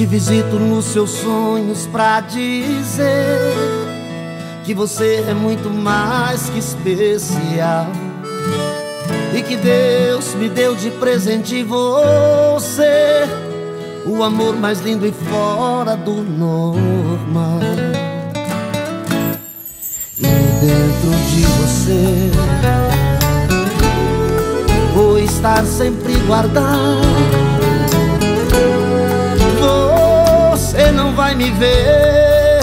visito nos seus sonhos pra dizer que você é muito mais que especial e que Deus me deu de presente você, o amor mais lindo e fora do normal. E dentro de você vou estar sempre guardado. Você não vai me ver,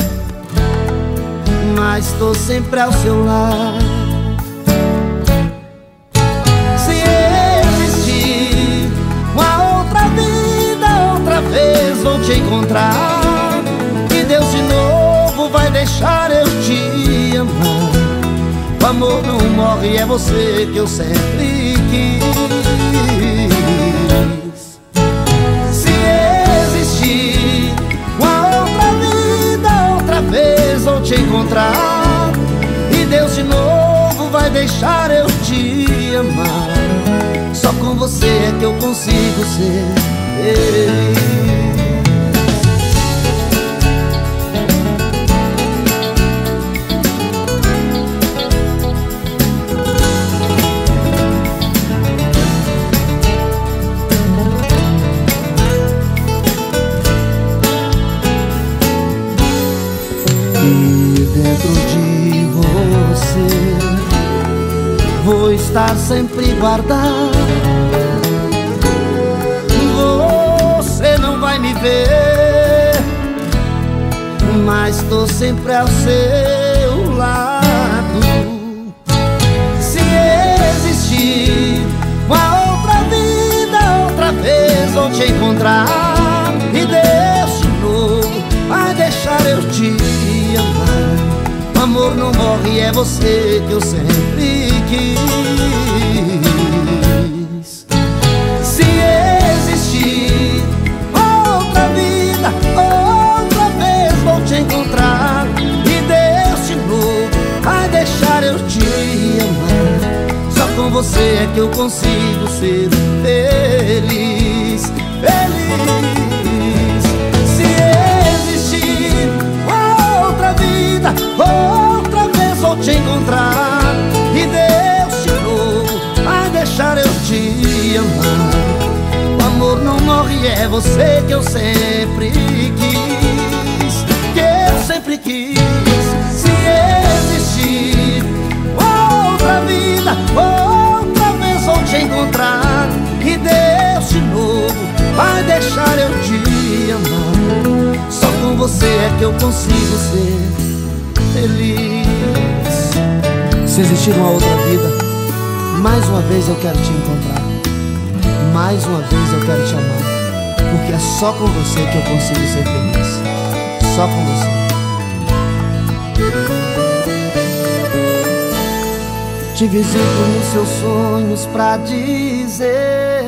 mas tô sempre ao seu lado. Se existir uma outra vida, outra vez vou te encontrar, e Deus de novo vai deixar eu te amar. O amor não morre, é você que eu sempre quis. Se existir uma outra vida, outra vez vou te encontrar, e Deus de novo vai deixar eu te amar. Só com você é que eu consigo ser feliz. E dentro de você vou estar sempre guardado. Você não vai me ver, mas tô sempre ao seu lado. Se existir uma outra vida, outra vez vou te encontrar, e Deus de novo vai deixar eu te amar. O amor não morre, é você que eu sempre quis. Se existir outra vida, outra vez vou te encontrar, e Deus de novo vai deixar eu te amar. Só com você é que eu consigo ser feliz, feliz. Outra vez vou te encontrar, e Deus de novo vai deixar eu te amar. O amor não morre, é você que eu sempre quis, que eu sempre quis. Se existir outra vida, outra vez vou te encontrar, e Deus de novo vai deixar eu te amar. Só com você é que eu consigo ser feliz. Se existir uma outra vida, mais uma vez eu quero te encontrar, mais uma vez eu quero te amar, porque é só com você que eu consigo ser feliz. Só com você. Te visito nos seus sonhos pra dizer